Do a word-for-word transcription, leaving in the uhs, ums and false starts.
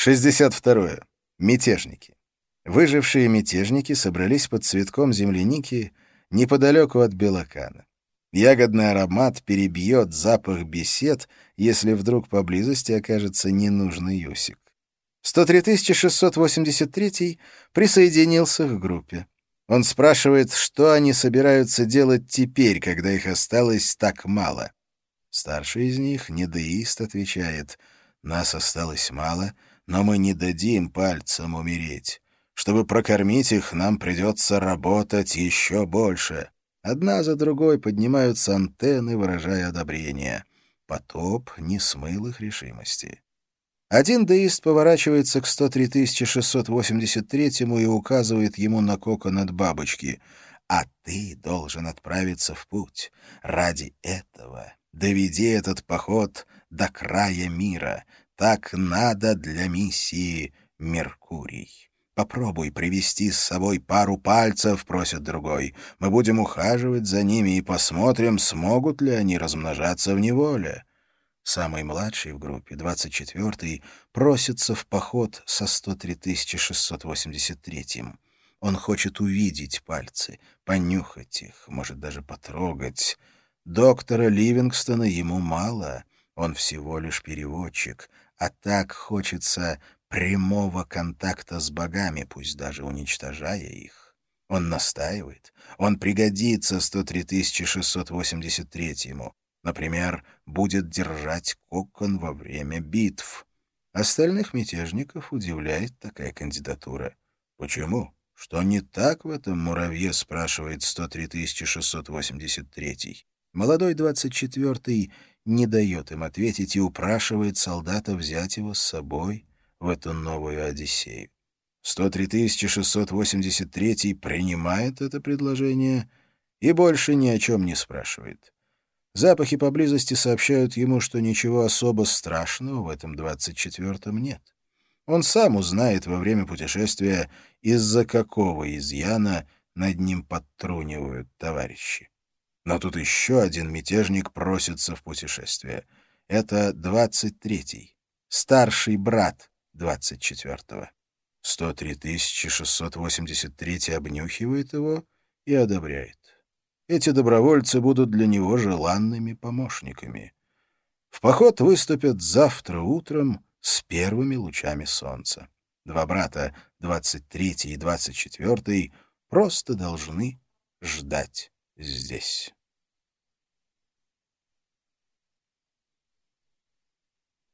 шестьдесят второе. Мятежники. Выжившие мятежники собрались под цветком земляники неподалеку от Белокана. Ягодный аромат перебьет запах бесед, если вдруг поблизости окажется ненужный Юсик. сто три тысячи шестьсот восемьдесят третий присоединился к группе. Он спрашивает, что они собираются делать теперь, когда их осталось так мало. Старший из них, недеист, отвечает: «Нас осталось мало, но мы не дадим пальцам умереть. Чтобы прокормить их, нам придется работать еще больше». Одна за другой поднимаются антенны, выражая одобрение. Потоп не смыл их решимости. Один деист поворачивается к сто три тысячи шестьсот восемьдесят третьему и указывает ему на кокон от бабочки. «А ты должен отправиться в путь. Ради этого доведи этот поход до края мира. Так надо для миссии Меркурий. Попробуй привести с собой пару пальцев», — просит другой. «Мы будем ухаживать за ними и посмотрим, смогут ли они размножаться в неволе». Самый младший в группе, двадцать четвёртый, просится в поход со сто три тысячи шестьсот восемьдесят третьим. Он хочет увидеть пальцы, понюхать их, может даже потрогать. Доктора Ливингстона ему мало, он всего лишь переводчик, а так хочется прямого контакта с богами, пусть даже уничтожая их. Он настаивает, он пригодится сто три тысячи шестьсот восемьдесят третьему. Например, будет держать кокон во время битв. Остальных мятежников удивляет такая кандидатура. «Почему? Что не так в этом муравье?» — спрашивает сто три тысячи шестьсот восемьдесят третий. Молодой двадцать четвёртый не дает им ответить и упрашивает солдата взять его с собой в эту новую Одиссею. сто три тысячи шестьсот восемьдесят третий принимает это предложение и больше ни о чем не спрашивает. Запахи поблизости сообщают ему, что ничего особо страшного в этом двадцать четвёртом нет. Он сам узнает во время путешествия, из-за какого изъяна над ним подтрунивают товарищи. Но тут еще один мятежник просится в путешествие. Это двадцать третий, старший брат двадцать четвёртого. сто три тысячи шестьсот восемьдесят третий обнюхивает его и одобряет. Эти добровольцы будут для него желанными помощниками. В поход выступят завтра утром с первыми лучами солнца. Два брата, двадцать третий и двадцать четвёртый, просто должны ждать здесь.